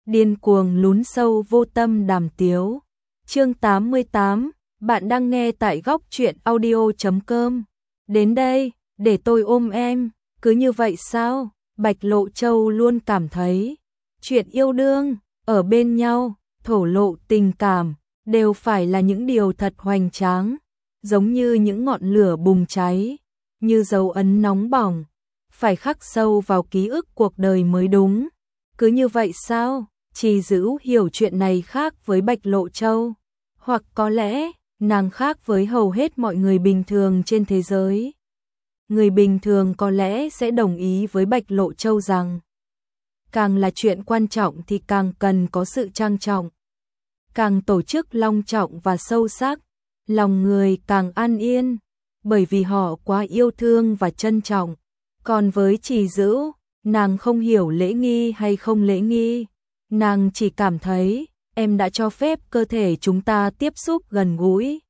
điên cuồng lún sâu vô tâm đàm tiếu. Chương 88, bạn đang nghe tại góc truyện audio.com. Đến đây, để tôi ôm em, cứ như vậy sao? Bạch Lộ Châu luôn cảm thấy, chuyện yêu đương, ở bên nhau, thổ lộ tình cảm, đều phải là những điều thật hoành tráng, giống như những ngọn lửa bùng cháy, như dấu ấn nóng bỏng, phải khắc sâu vào ký ức cuộc đời mới đúng. Cứ như vậy sao? Trì Dữ hiểu chuyện này khác với Bạch Lộ Châu, hoặc có lẽ nàng khác với hầu hết mọi người bình thường trên thế giới. Người bình thường có lẽ sẽ đồng ý với Bạch Lộ Châu rằng càng là chuyện quan trọng thì càng cần có sự trang trọng, càng tổ chức long trọng và sâu sắc, lòng người càng an yên, bởi vì họ quá yêu thương và trân trọng. Còn với Trì Dữ, nàng không hiểu lễ nghi hay không lễ nghi, nàng chỉ cảm thấy em đã cho phép cơ thể chúng ta tiếp xúc gần gũi.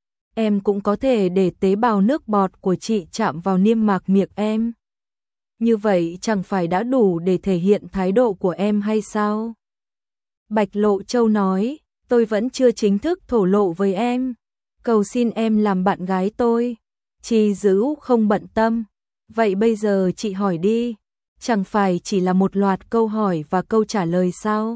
Em cũng có thể để tế bào nước bọt của chị chạm vào niêm mạc miệng em. Như vậy chẳng phải đã đủ để thể hiện thái độ của em hay sao? Bạch Lộ Châu nói, tôi vẫn chưa chính thức thổ lộ với em. Cầu xin em làm bạn gái tôi. Trì Dữ không bận tâm. Vậy bây giờ chị hỏi đi. Chẳng phải chỉ là một loạt câu hỏi và câu trả lời sao?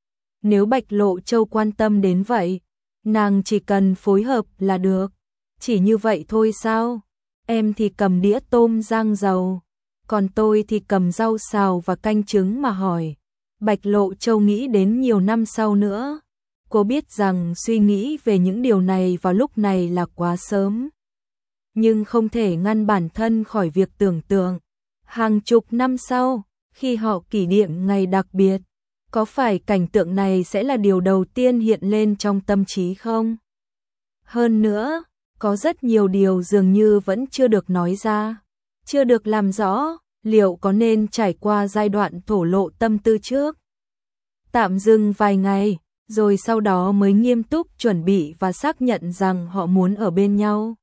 Nếu Bạch Lộ Châu quan tâm đến vậy, nàng chỉ cần phối hợp là được. Chỉ như vậy thôi sao? Em thì cầm đĩa tôm rang dầu, còn tôi thì cầm rau xào và canh trứng mà hỏi. Bạch Lộ Châu nghĩ đến nhiều năm sau nữa. Cô biết rằng suy nghĩ về những điều này vào lúc này là quá sớm, nhưng không thể ngăn bản thân khỏi việc tưởng tượng. Hàng chục năm sau, khi họ kỷ niệm ngày đặc biệt, có phải cảnh tượng này sẽ là điều đầu tiên hiện lên trong tâm trí không? Hơn nữa, có rất nhiều điều dường như vẫn chưa được nói ra, chưa được làm rõ, liệu có nên trải qua giai đoạn thổ lộ tâm tư trước, tạm dừng vài ngày, rồi sau đó mới nghiêm túc chuẩn bị và xác nhận rằng họ muốn ở bên nhau.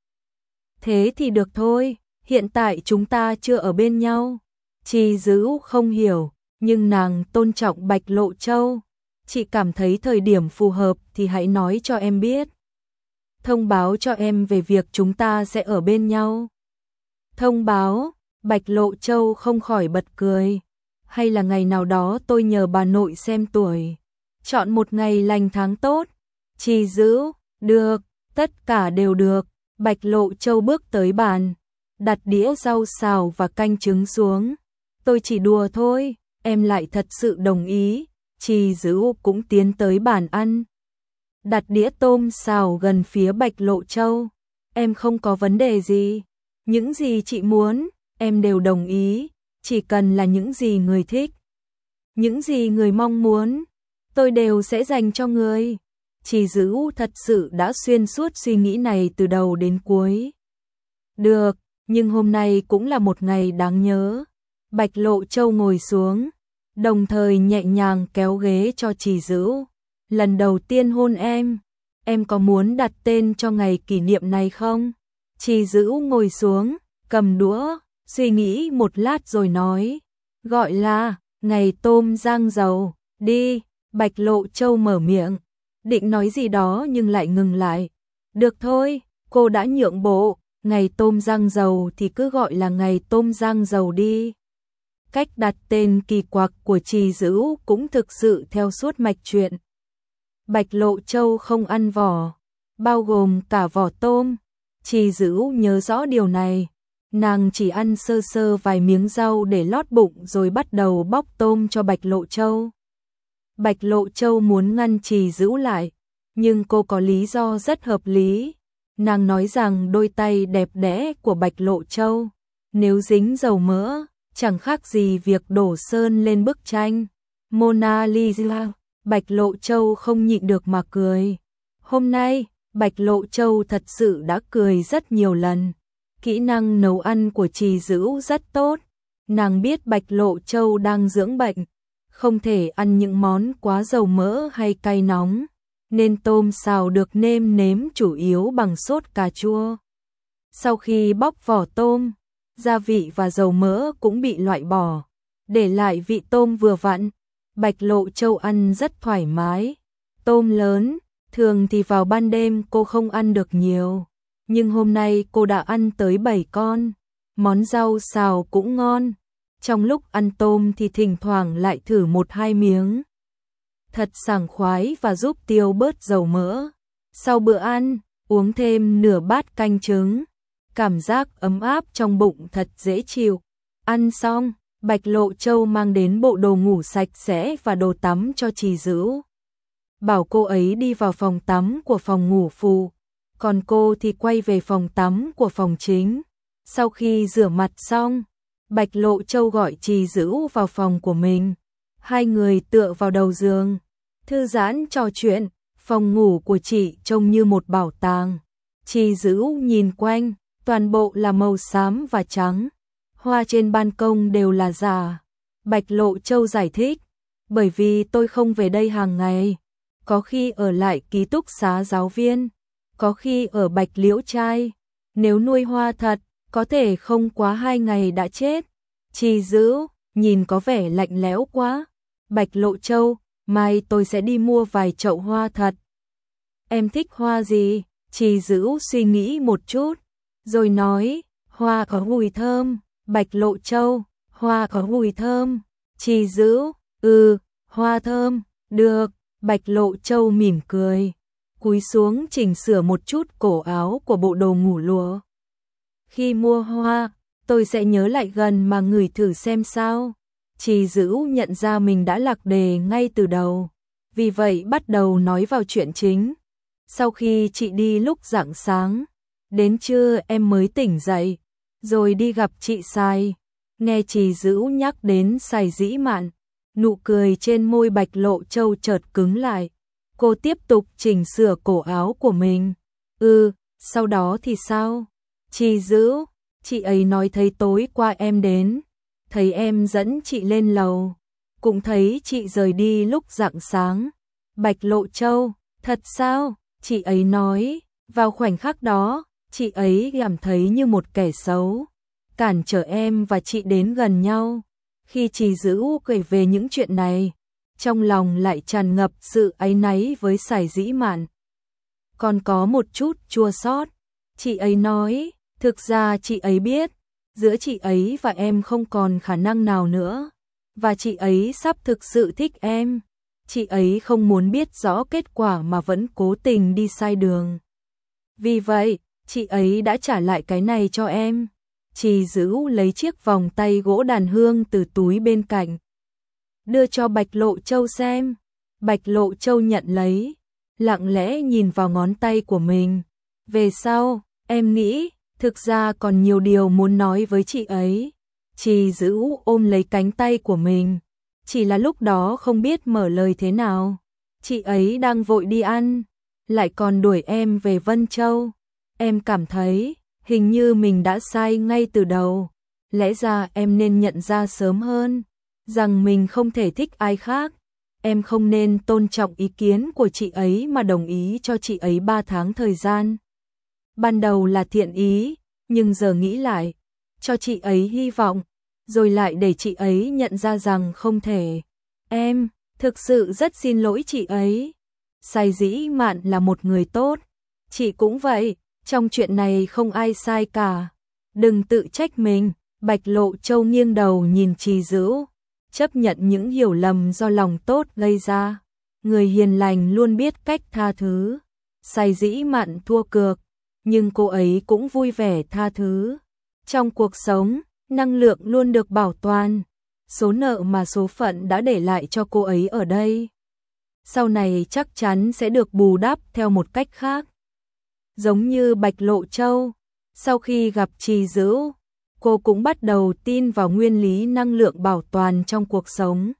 Thế thì được thôi, hiện tại chúng ta chưa ở bên nhau. Trì Dữ không hiểu, nhưng nàng tôn trọng Bạch Lộ Châu. Chị cảm thấy thời điểm phù hợp thì hãy nói cho em biết. Thông báo cho em về việc chúng ta sẽ ở bên nhau. Thông báo, Bạch Lộ Châu không khỏi bật cười. Hay là ngày nào đó tôi nhờ bà nội xem tuổi. Chọn một ngày lành tháng tốt. Trì Dữ, được, tất cả đều được. Bạch Lộ Châu bước tới bàn, đặt đĩa rau xào và canh trứng xuống. Tôi chỉ đùa thôi, em lại thật sự đồng ý. Trì Dữ cũng tiến tới bàn ăn, đặt đĩa tôm xào gần phía Bạch Lộ Châu. Em không có vấn đề gì, những gì chị muốn, em đều đồng ý, chỉ cần là những gì người thích, những gì người mong muốn, tôi đều sẽ dành cho người. Trì Dữ thật sự đã xuyên suốt suy nghĩ này từ đầu đến cuối. Được, nhưng hôm nay cũng là một ngày đáng nhớ. Bạch Lộ Châu ngồi xuống, đồng thời nhẹ nhàng kéo ghế cho Trì Dữ. Lần đầu tiên hôn em có muốn đặt tên cho ngày kỷ niệm này không? Trì Dữ ngồi xuống, cầm đũa, suy nghĩ một lát rồi nói, gọi là ngày tôm rang dầu, đi. Bạch Lộ Châu mở miệng, định nói gì đó nhưng lại ngừng lại. Được thôi, cô đã nhượng bộ, ngày tôm rang dầu thì cứ gọi là ngày tôm rang dầu đi. Cách đặt tên kỳ quặc của Trì Dữ cũng thực sự theo suốt mạch truyện. Bạch Lộ Châu không ăn vỏ, bao gồm cả vỏ tôm. Trì Dữ nhớ rõ điều này. Nàng chỉ ăn sơ sơ vài miếng rau để lót bụng rồi bắt đầu bóc tôm cho Bạch Lộ Châu. Bạch Lộ Châu muốn ngăn Trì Dữ lại, nhưng cô có lý do rất hợp lý. Nàng nói rằng đôi tay đẹp đẽ của Bạch Lộ Châu, nếu dính dầu mỡ, chẳng khác gì việc đổ sơn lên bức tranh Mona Lisa. Bạch Lộ Châu không nhịn được mà cười. Hôm nay, Bạch Lộ Châu thật sự đã cười rất nhiều lần. Kỹ năng nấu ăn của Trì Dữ rất tốt. Nàng biết Bạch Lộ Châu đang dưỡng bệnh, không thể ăn những món quá dầu mỡ hay cay nóng, nên tôm xào được nêm nếm chủ yếu bằng sốt cà chua. Sau khi bóc vỏ tôm, gia vị và dầu mỡ cũng bị loại bỏ, để lại vị tôm vừa vặn. Bạch Lộ Châu ăn rất thoải mái. Tôm lớn, thường thì vào ban đêm cô không ăn được nhiều, nhưng hôm nay cô đã ăn tới 7 con. Món rau xào cũng ngon. Trong lúc ăn tôm thì thỉnh thoảng lại thử 1-2 miếng. Thật sảng khoái và giúp tiêu bớt dầu mỡ. Sau bữa ăn, uống thêm nửa bát canh trứng. Cảm giác ấm áp trong bụng thật dễ chịu. Ăn xong, Bạch Lộ Châu mang đến bộ đồ ngủ sạch sẽ và đồ tắm cho Trì Dữ. Bảo cô ấy đi vào phòng tắm của phòng ngủ phụ, còn cô thì quay về phòng tắm của phòng chính. Sau khi rửa mặt xong, Bạch Lộ Châu gọi Trì Dữ vào phòng của mình. Hai người tựa vào đầu giường, thư giãn trò chuyện. Phòng ngủ của chị trông như một bảo tàng. Trì Dữ nhìn quanh, toàn bộ là màu xám và trắng. Hoa trên ban công đều là giả. Bạch Lộ Châu giải thích, bởi vì tôi không về đây hàng ngày. Có khi ở lại ký túc xá giáo viên, có khi ở Bạch Liễu Trai. Nếu nuôi hoa thật, có thể không quá 2 ngày đã chết. Trì Dữ nhìn có vẻ lạnh lẽo quá. Bạch Lộ Châu, mai tôi sẽ đi mua vài chậu hoa thật. Em thích hoa gì? Trì Dữ suy nghĩ một chút, rồi nói, hoa có mùi thơm. Bạch Lộ Châu, hoa có mùi thơm. Trì Dữ, hoa thơm, được. Bạch Lộ Châu mỉm cười, cúi xuống chỉnh sửa một chút cổ áo của bộ đồ ngủ lụa. Khi mua hoa, tôi sẽ nhớ lại gần mà ngửi thử xem sao. Trì Dữ nhận ra mình đã lạc đề ngay từ đầu, vì vậy bắt đầu nói vào chuyện chính. Sau khi chị đi lúc rạng sáng, đến trưa em mới tỉnh dậy, rồi đi gặp chị Sài. Nghe Trì Dữ nhắc đến Sài Dĩ Mạn, nụ cười trên môi Bạch Lộ Châu chợt cứng lại. Cô tiếp tục chỉnh sửa cổ áo của mình. Sau đó thì sao? Trì Dữ, chị ấy nói thấy tối qua em đến, thấy em dẫn chị lên lầu, cũng thấy chị rời đi lúc rạng sáng. Bạch Lộ Châu, thật sao? Chị ấy nói, vào khoảnh khắc đó, chị ấy cảm thấy như một kẻ xấu, cản trở em và chị đến gần nhau. Khi Trì Dữ kể về những chuyện này, trong lòng lại tràn ngập sự áy náy với Sài Dĩ Mạn. Còn có một chút chua xót. Chị ấy nói, thực ra chị ấy biết, giữa chị ấy và em không còn khả năng nào nữa, và chị ấy sắp thực sự thích em. Chị ấy không muốn biết rõ kết quả mà vẫn cố tình đi sai đường. Vì vậy, chị ấy đã trả lại cái này cho em. Trì Dữ lấy chiếc vòng tay gỗ đàn hương từ túi bên cạnh, đưa cho Bạch Lộ Châu xem. Bạch Lộ Châu nhận lấy, lặng lẽ nhìn vào ngón tay của mình. Về sau, em nghĩ, thực ra còn nhiều điều muốn nói với chị ấy. Trì Dữ ôm lấy cánh tay của mình, chỉ là lúc đó không biết mở lời thế nào. Chị ấy đang vội đi ăn, lại còn đuổi em về Vân Châu. Em cảm thấy, hình như mình đã sai ngay từ đầu. Lẽ ra em nên nhận ra sớm hơn, rằng mình không thể thích ai khác. Em không nên tôn trọng ý kiến của chị ấy mà đồng ý cho chị ấy 3 tháng thời gian. Ban đầu là thiện ý, nhưng giờ nghĩ lại, cho chị ấy hy vọng, rồi lại để chị ấy nhận ra rằng không thể. Em, thực sự rất xin lỗi chị ấy. Sài Dĩ Mạn là một người tốt, chị cũng vậy, trong chuyện này không ai sai cả. Đừng tự trách mình. Bạch Lộ Châu nghiêng đầu nhìn Trì Dữ, chấp nhận những hiểu lầm do lòng tốt gây ra. Người hiền lành luôn biết cách tha thứ. Sài Dĩ Mạn thua cược, nhưng cô ấy cũng vui vẻ tha thứ. Trong cuộc sống, năng lượng luôn được bảo toàn. Số nợ mà số phận đã để lại cho cô ấy ở đây, sau này chắc chắn sẽ được bù đắp theo một cách khác. Giống như Bạch Lộ Châu, sau khi gặp Trì Dữ, cô cũng bắt đầu tin vào nguyên lý năng lượng bảo toàn trong cuộc sống.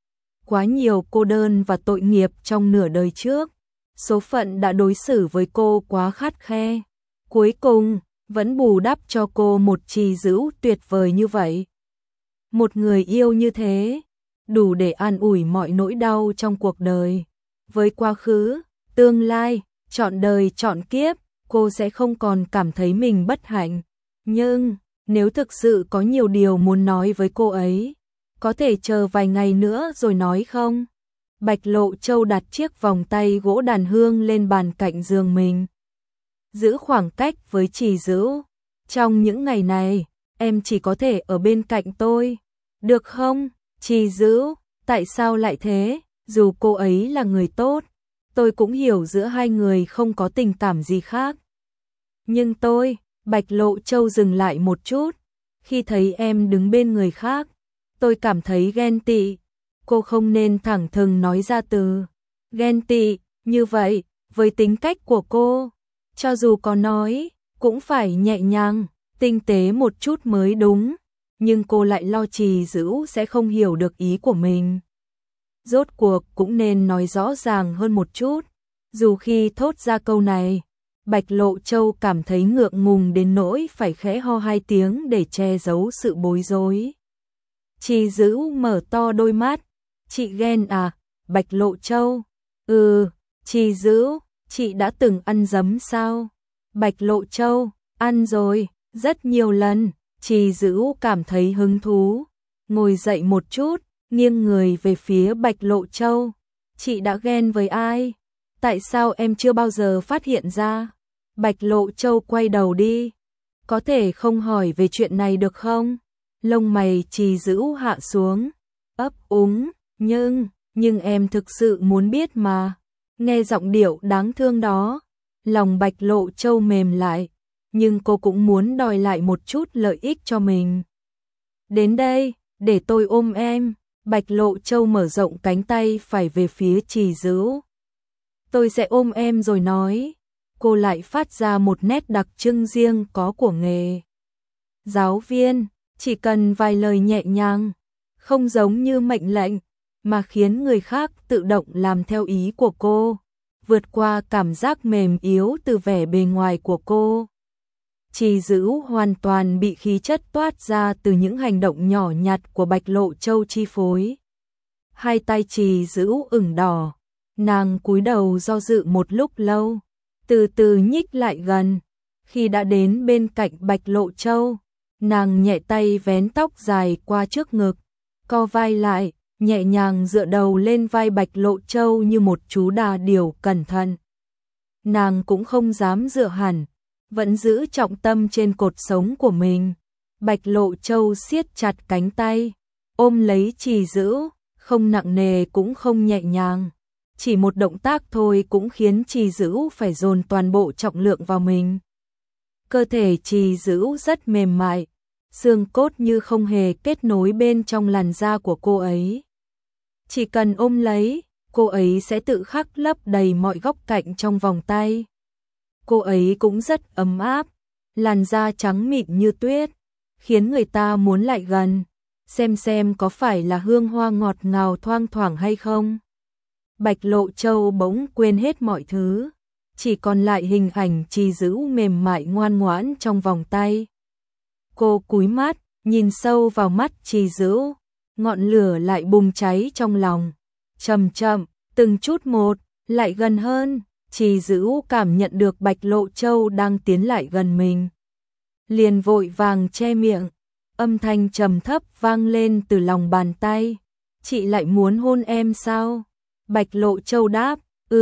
Quá nhiều cô đơn và tội nghiệp trong nửa đời trước, số phận đã đối xử với cô quá khắt khe. Cuối cùng, vẫn bù đắp cho cô một Trì Dữ tuyệt vời như vậy. Một người yêu như thế, đủ để an ủi mọi nỗi đau trong cuộc đời. Với quá khứ, tương lai, trọn đời trọn kiếp, cô sẽ không còn cảm thấy mình bất hạnh. Nhưng, nếu thực sự có nhiều điều muốn nói với cô ấy, có thể chờ vài ngày nữa rồi nói không? Bạch Lộ Châu đặt chiếc vòng tay gỗ đàn hương lên bàn cạnh giường mình. Giữ khoảng cách với Trì Dữ. Trong những ngày này, em chỉ có thể ở bên cạnh tôi. Được không? Trì Dữ, tại sao lại thế? Dù cô ấy là người tốt, tôi cũng hiểu giữa hai người không có tình cảm gì khác. Nhưng Bạch Lộ Châu dừng lại một chút. Khi thấy em đứng bên người khác, tôi cảm thấy ghen tị. Cô không nên thẳng thừng nói ra từ ghen tị như vậy với tính cách của cô. Cho dù có nói, cũng phải nhẹ nhàng, tinh tế một chút mới đúng. Nhưng cô lại lo Trì Dữ sẽ không hiểu được ý của mình. Rốt cuộc cũng nên nói rõ ràng hơn một chút. Dù khi thốt ra câu này, Bạch Lộ Châu cảm thấy ngượng ngùng đến nỗi phải khẽ ho 2 tiếng để che giấu sự bối rối. Trì Dữ mở to đôi mắt. Chị ghen à? Bạch Lộ Châu. Trì Dữ, chị đã từng ăn giấm sao? Bạch Lộ Châu, ăn rồi, rất nhiều lần. Trì Dữ cảm thấy hứng thú. Ngồi dậy một chút, nghiêng người về phía Bạch Lộ Châu. Chị đã ghen với ai? Tại sao em chưa bao giờ phát hiện ra? Bạch Lộ Châu quay đầu đi. Có thể không hỏi về chuyện này được không? Lông mày Trì Dữ hạ xuống. Ấp úng, nhưng em thực sự muốn biết mà. Nghe giọng điệu đáng thương đó, lòng Bạch Lộ Châu mềm lại, nhưng cô cũng muốn đòi lại một chút lợi ích cho mình. Đến đây, để tôi ôm em. Bạch Lộ Châu mở rộng cánh tay phải về phía Trì Dữ. Tôi sẽ ôm em rồi nói. Cô lại phát ra một nét đặc trưng riêng có của nghề giáo viên, chỉ cần vài lời nhẹ nhàng, không giống như mệnh lệnh, mà khiến người khác tự động làm theo ý của cô, vượt qua cảm giác mềm yếu từ vẻ bề ngoài của cô. Trì Dữ hoàn toàn bị khí chất toát ra từ những hành động nhỏ nhặt của Bạch Lộ Châu chi phối. Hai tay Trì Dữ ửng đỏ, nàng cúi đầu do dự một lúc lâu, từ từ nhích lại gần. Khi đã đến bên cạnh Bạch Lộ Châu, nàng nhẹ tay vén tóc dài qua trước ngực, co vai lại, nhẹ nhàng dựa đầu lên vai Bạch Lộ Châu như một chú đà điểu cẩn thận. Nàng cũng không dám dựa hẳn, vẫn giữ trọng tâm trên cột sống của mình. Bạch Lộ Châu siết chặt cánh tay, ôm lấy Trì Dữ, không nặng nề cũng không nhẹ nhàng. Chỉ một động tác thôi cũng khiến Trì Dữ phải dồn toàn bộ trọng lượng vào mình. Cơ thể Trì Dữ rất mềm mại, xương cốt như không hề kết nối bên trong làn da của cô ấy. Chỉ cần ôm lấy, cô ấy sẽ tự khắc lấp đầy mọi góc cạnh trong vòng tay. Cô ấy cũng rất ấm áp, làn da trắng mịn như tuyết, khiến người ta muốn lại gần, xem có phải là hương hoa ngọt ngào thoang thoảng hay không. Bạch Lộ Châu bỗng quên hết mọi thứ, chỉ còn lại hình ảnh Trì Dữ mềm mại ngoan ngoãn trong vòng tay. Cô cúi mắt, nhìn sâu vào mắt Trì Dữ, ngọn lửa lại bùng cháy trong lòng. Chậm chậm, từng chút một, lại gần hơn. Trì Dữ cảm nhận được Bạch Lộ Châu đang tiến lại gần mình, liền vội vàng che miệng. Âm thanh trầm thấp vang lên từ lòng bàn tay. Chị lại muốn hôn em sao? Bạch Lộ Châu đáp,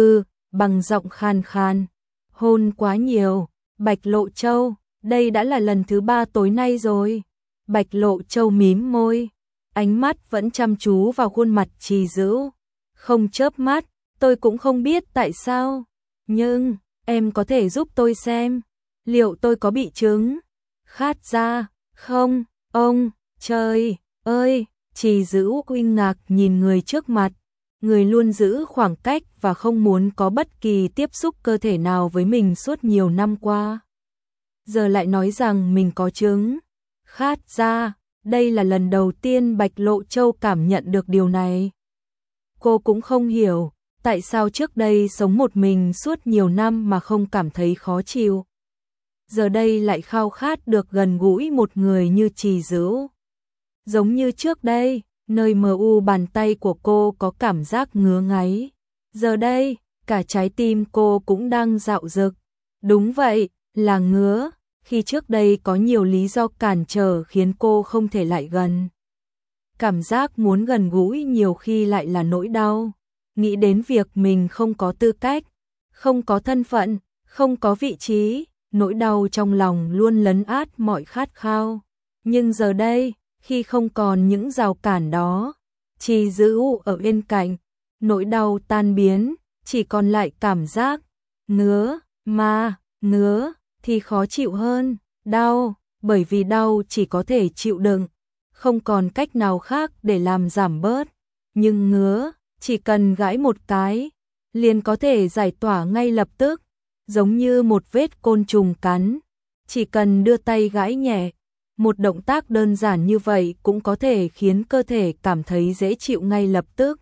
bằng giọng khan khan. Hôn quá nhiều. Bạch Lộ Châu, đây đã là lần thứ 3 tối nay rồi. Bạch Lộ Châu mím môi, ánh mắt vẫn chăm chú vào khuôn mặt Trì Dữ, không chớp mắt. Tôi cũng không biết tại sao, nhưng em có thể giúp tôi xem, liệu tôi có bị chứng khát ra không? Ông trời ơi! Trì Dữ kinh ngạc nhìn người trước mặt, người luôn giữ khoảng cách và không muốn có bất kỳ tiếp xúc cơ thể nào với mình suốt nhiều năm qua. Giờ lại nói rằng mình có chứng khát ra. Đây là lần đầu tiên Bạch Lộ Châu cảm nhận được điều này. Cô cũng không hiểu tại sao trước đây sống một mình suốt nhiều năm mà không cảm thấy khó chịu. Giờ đây lại khao khát được gần gũi một người như Trì Dữ. Giống như trước đây, nơi mờ u bàn tay của cô có cảm giác ngứa ngáy. Giờ đây, cả trái tim cô cũng đang dạo dực. Đúng vậy, là ngứa. Khi trước đây có nhiều lý do cản trở khiến cô không thể lại gần. cảm giác muốn gần gũi nhiều khi lại là nỗi đau. Nghĩ đến việc mình không có tư cách, không có thân phận, không có vị trí, nỗi đau trong lòng luôn lấn át mọi khát khao. Nhưng giờ đây, khi không còn những rào cản đó, Trì Dữ ở bên cạnh, nỗi đau tan biến, chỉ còn lại cảm giác ngứa, mà ngứa thì khó chịu hơn, đau, bởi vì đau chỉ có thể chịu đựng, không còn cách nào khác để làm giảm bớt, nhưng ngứa, chỉ cần gãi một cái, liền có thể giải tỏa ngay lập tức, giống như một vết côn trùng cắn, chỉ cần đưa tay gãi nhẹ, một động tác đơn giản như vậy cũng có thể khiến cơ thể cảm thấy dễ chịu ngay lập tức.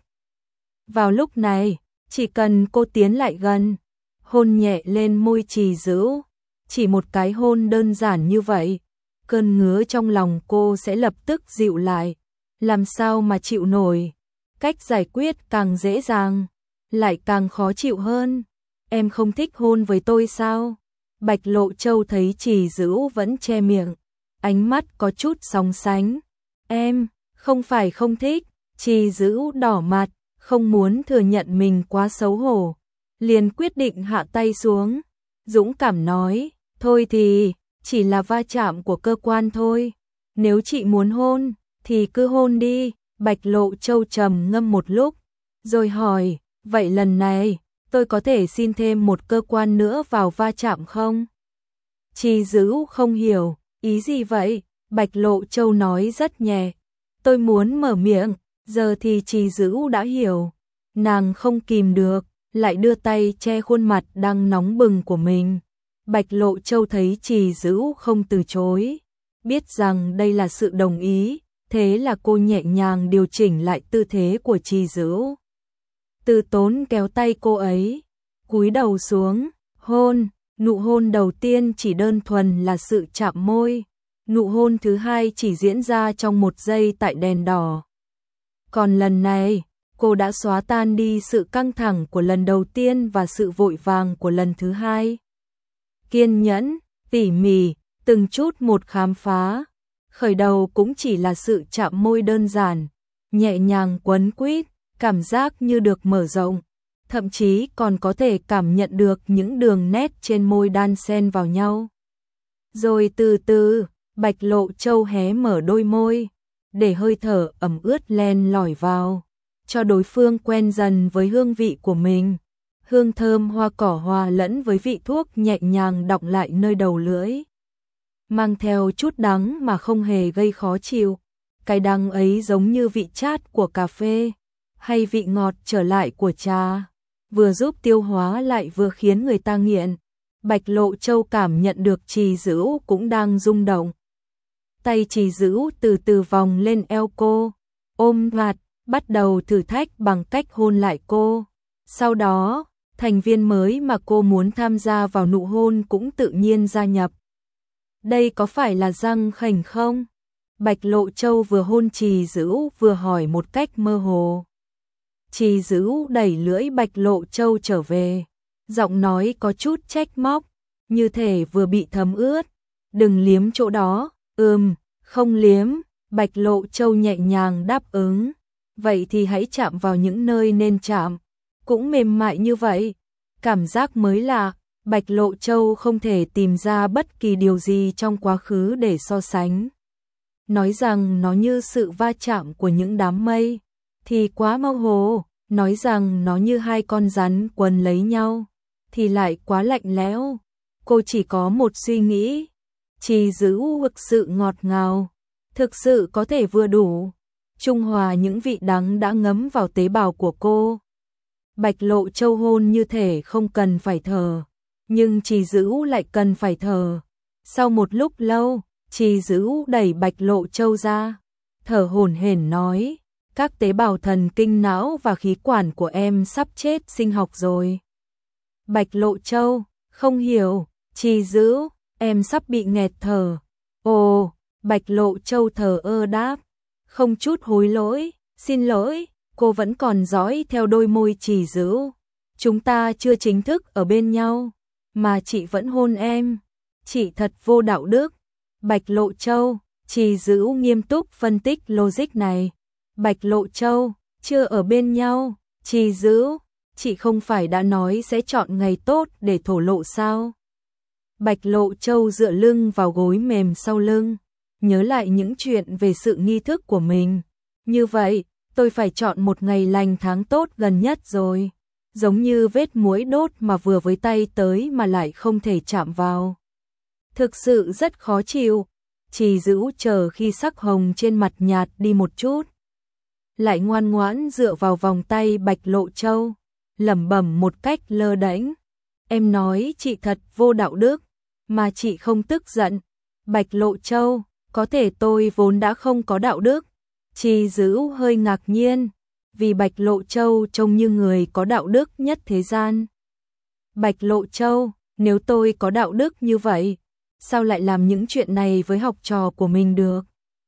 Vào lúc này, chỉ cần cô tiến lại gần, hôn nhẹ lên môi Trì Dữ, chỉ một cái hôn đơn giản như vậy, cơn ngứa trong lòng cô sẽ lập tức dịu lại, làm sao mà chịu nổi. Cách giải quyết càng dễ dàng, lại càng khó chịu hơn. Em không thích hôn với tôi sao? Bạch Lộ Châu thấy Trì Dữ vẫn che miệng, ánh mắt có chút sóng sánh. Em, không phải không thích. Trì Dữ đỏ mặt, không muốn thừa nhận mình quá xấu hổ, liền quyết định hạ tay xuống, dũng cảm nói, thôi thì, chỉ là va chạm của cơ quan thôi, nếu chị muốn hôn, thì cứ hôn đi. Bạch Lộ Châu trầm ngâm một lúc, rồi hỏi, vậy lần này, tôi có thể xin thêm một cơ quan nữa vào va chạm không? Trì Dữ không hiểu, ý gì vậy? Bạch Lộ Châu nói rất nhẹ, tôi muốn mở miệng, giờ thì Trì Dữ đã hiểu, nàng không kìm được, lại đưa tay che khuôn mặt đang nóng bừng của mình. Bạch Lộ Châu thấy Trì Dữ không từ chối, biết rằng đây là sự đồng ý, thế là cô nhẹ nhàng điều chỉnh lại tư thế của Trì Dữ. Từ Tốn kéo tay cô ấy, cúi đầu xuống, hôn, nụ hôn đầu tiên chỉ đơn thuần là sự chạm môi, nụ hôn thứ hai chỉ diễn ra trong 1 giây tại đèn đỏ. Còn lần này, cô đã xóa tan đi sự căng thẳng của lần đầu tiên và sự vội vàng của lần thứ hai. Kiên nhẫn, tỉ mỉ, từng chút một khám phá. Khởi đầu cũng chỉ là sự chạm môi đơn giản, nhẹ nhàng quấn quýt, cảm giác như được mở rộng, thậm chí còn có thể cảm nhận được những đường nét trên môi đan xen vào nhau. Rồi từ từ, Bạch Lộ Châu hé mở đôi môi, để hơi thở ẩm ướt len lỏi vào, cho đối phương quen dần với hương vị của mình. Hương thơm hoa cỏ hòa lẫn với vị thuốc nhẹ nhàng đọng lại nơi đầu lưỡi, mang theo chút đắng mà không hề gây khó chịu. Cái đắng ấy giống như vị chát của cà phê, hay vị ngọt trở lại của trà, vừa giúp tiêu hóa lại vừa khiến người ta nghiện. Bạch Lộ Châu cảm nhận được Trì Dữ cũng đang rung động. Tay Trì Dữ từ từ vòng lên eo cô, ôm mặt, bắt đầu thử thách bằng cách hôn lại cô. Sau đó, thành viên mới mà cô muốn tham gia vào nụ hôn cũng tự nhiên gia nhập. Đây có phải là Giang Khảnh không? Bạch Lộ Châu vừa hôn Trì Dữ vừa hỏi một cách mơ hồ. Trì Dữ đẩy lưỡi Bạch Lộ Châu trở về, giọng nói có chút trách móc, như thể vừa bị thấm ướt. Đừng liếm chỗ đó. Không liếm. Bạch Lộ Châu nhẹ nhàng đáp ứng. Vậy thì hãy chạm vào những nơi nên chạm, cũng mềm mại như vậy. Cảm giác mới lạ, Bạch Lộ Châu không thể tìm ra bất kỳ điều gì trong quá khứ để so sánh. Nói rằng nó như sự va chạm của những đám mây, thì quá mơ hồ. Nói rằng nó như hai con rắn quấn lấy nhau, thì lại quá lạnh lẽo. Cô chỉ có một suy nghĩ, Trì Dữ thực sự ngọt ngào, thực sự có thể vừa đủ trung hòa những vị đắng đã ngấm vào tế bào của cô. Bạch Lộ Châu hôn như thể không cần phải thở, nhưng Trì Dữ lại cần phải thở. Sau một lúc lâu, Trì Dữ đẩy Bạch Lộ Châu ra, thở hổn hển nói, các tế bào thần kinh não và khí quản của em sắp chết sinh học rồi. Bạch Lộ Châu, không hiểu. Trì Dữ, em sắp bị nghẹt thở. Ồ, Bạch Lộ Châu thờ ơ đáp, không chút hối lỗi, xin lỗi. Cô vẫn còn dõi theo đôi môi Trì Dữ. Chúng ta chưa chính thức ở bên nhau, mà chị vẫn hôn em. Chị thật vô đạo đức. Bạch Lộ Châu, Trì Dữ nghiêm túc phân tích logic này. Bạch Lộ Châu, chưa ở bên nhau, Trì Dữ, chị không phải đã nói sẽ chọn ngày tốt để thổ lộ sao? Bạch Lộ Châu dựa lưng vào gối mềm sau lưng, nhớ lại những chuyện về sự nghi thức của mình. Như vậy, tôi phải chọn một ngày lành tháng tốt gần nhất rồi. Giống như vết muối đốt mà vừa với tay tới mà lại không thể chạm vào. Thực sự rất khó chịu. Trì Dữ chờ khi sắc hồng trên mặt nhạt đi một chút, lại ngoan ngoãn dựa vào vòng tay Bạch Lộ Châu, lẩm bẩm một cách lơ đễnh. Em nói chị thật vô đạo đức, mà chị không tức giận. Bạch Lộ Châu, có thể tôi vốn đã không có đạo đức. Trì Dữ hơi ngạc nhiên, vì Bạch Lộ Châu trông như người có đạo đức nhất thế gian. Bạch Lộ Châu, nếu tôi có đạo đức như vậy, sao lại làm những chuyện này với học trò của mình được?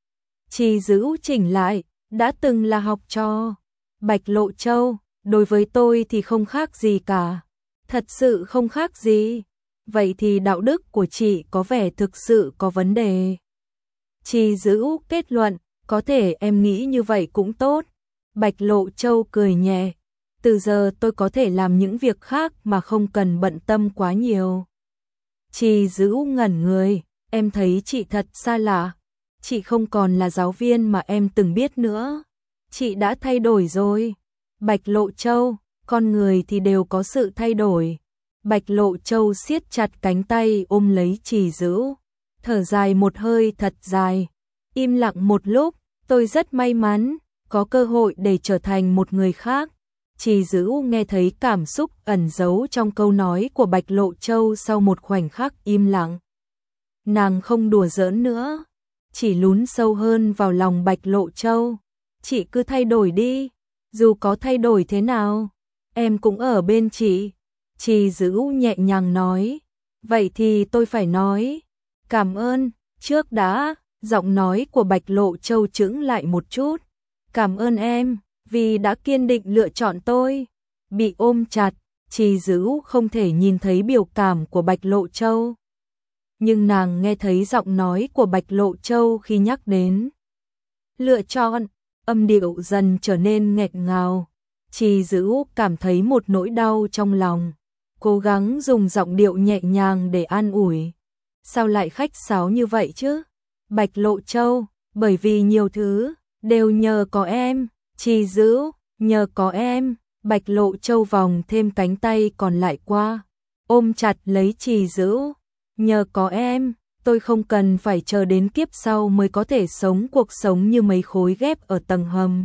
Trì Dữ chỉnh lại, đã từng là học trò. Bạch Lộ Châu, đối với tôi thì không khác gì cả. Thật sự không khác gì. Vậy thì đạo đức của chị có vẻ thực sự có vấn đề. Trì Dữ kết luận, có thể em nghĩ như vậy cũng tốt. Bạch Lộ Châu cười nhẹ. Từ giờ tôi có thể làm những việc khác mà không cần bận tâm quá nhiều. Trì Dữ ngẩn người, em thấy chị thật xa lạ. Chị không còn là giáo viên mà em từng biết nữa. Chị đã thay đổi rồi. Bạch Lộ Châu, con người thì đều có sự thay đổi. Bạch Lộ Châu siết chặt cánh tay ôm lấy Trì Dữ, thở dài một hơi thật dài. Im lặng một lúc, tôi rất may mắn, có cơ hội để trở thành một người khác. Trì Dữ nghe thấy cảm xúc ẩn giấu trong câu nói của Bạch Lộ Châu sau một khoảnh khắc im lặng. Nàng không đùa giỡn nữa, chỉ lún sâu hơn vào lòng Bạch Lộ Châu. Chị cứ thay đổi đi, dù có thay đổi thế nào, em cũng ở bên chị. Trì Dữ nhẹ nhàng nói, vậy thì tôi phải nói, cảm ơn, trước đã, giọng nói của Bạch Lộ Châu chững lại một chút. Cảm ơn em, vì đã kiên định lựa chọn tôi. Bị ôm chặt, Trì Dữ không thể nhìn thấy biểu cảm của Bạch Lộ Châu. Nhưng nàng nghe thấy giọng nói của Bạch Lộ Châu khi nhắc đến lựa chọn, âm điệu dần trở nên nghẹt ngào. Trì Dữ cảm thấy một nỗi đau trong lòng, cố gắng dùng giọng điệu nhẹ nhàng để an ủi. Sao lại khách sáo như vậy chứ? Bạch Lộ Châu, bởi vì nhiều thứ đều nhờ có em. Trì Dữ, nhờ có em. Bạch Lộ Châu vòng thêm cánh tay còn lại qua, ôm chặt lấy Trì Dữ. Nhờ có em, tôi không cần phải chờ đến kiếp sau mới có thể sống cuộc sống như mấy khối ghép ở tầng hầm.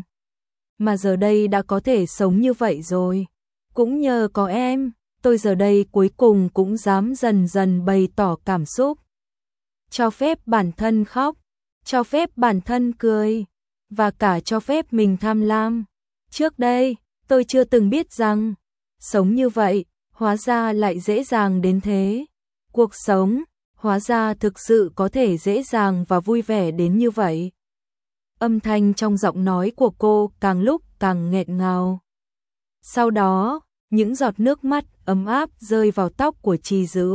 Mà giờ đây đã có thể sống như vậy rồi. Cũng nhờ có em, tôi giờ đây cuối cùng cũng dám dần dần bày tỏ cảm xúc. Cho phép bản thân khóc, cho phép bản thân cười, và cả cho phép mình tham lam. Trước đây, tôi chưa từng biết rằng, sống như vậy, hóa ra lại dễ dàng đến thế. Cuộc sống, hóa ra thực sự có thể dễ dàng và vui vẻ đến như vậy. Âm thanh trong giọng nói của cô càng lúc càng nghẹt ngào. Sau đó, những giọt nước mắt ấm áp rơi vào tóc của Trì Dữ.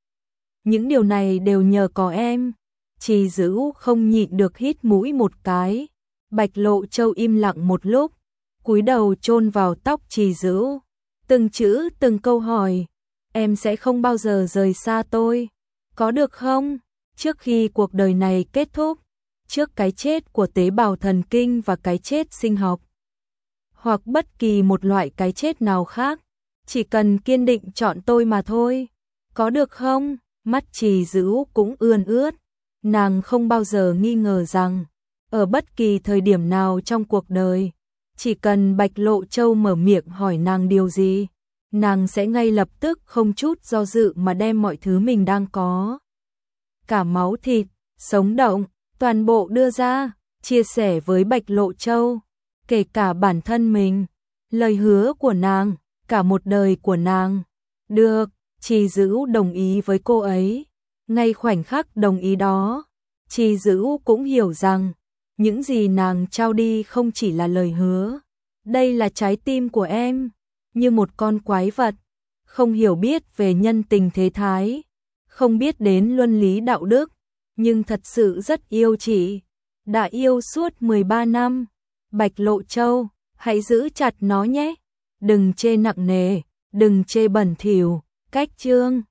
Những điều này đều nhờ có em. Trì Dữ không nhịn được hít mũi một cái. Bạch Lộ Châu im lặng một lúc, cúi đầu chôn vào tóc Trì Dữ, từng chữ từng câu hỏi, em sẽ không bao giờ rời xa tôi, có được không? Trước khi cuộc đời này kết thúc, trước cái chết của tế bào thần kinh và cái chết sinh học, hoặc bất kỳ một loại cái chết nào khác, chỉ cần kiên định chọn tôi mà thôi, có được không? Mắt Trì Dữ cũng ươn ướt, nàng không bao giờ nghi ngờ rằng, ở bất kỳ thời điểm nào trong cuộc đời, chỉ cần Bạch Lộ Châu mở miệng hỏi nàng điều gì, nàng sẽ ngay lập tức không chút do dự mà đem mọi thứ mình đang có, cả máu thịt, sống động, toàn bộ đưa ra, chia sẻ với Bạch Lộ Châu, kể cả bản thân mình, lời hứa của nàng, cả một đời của nàng. Được, Trì Dữ đồng ý với cô ấy. Ngay khoảnh khắc đồng ý đó, Trì Dữ cũng hiểu rằng, những gì nàng trao đi không chỉ là lời hứa, đây là trái tim của em, như một con quái vật, không hiểu biết về nhân tình thế thái, không biết đến luân lý đạo đức, nhưng thật sự rất yêu chị, đã yêu suốt 13 năm, Bạch Lộ Châu, hãy giữ chặt nó nhé. Đừng chê nặng nề, đừng chê bẩn thỉu, cách chương.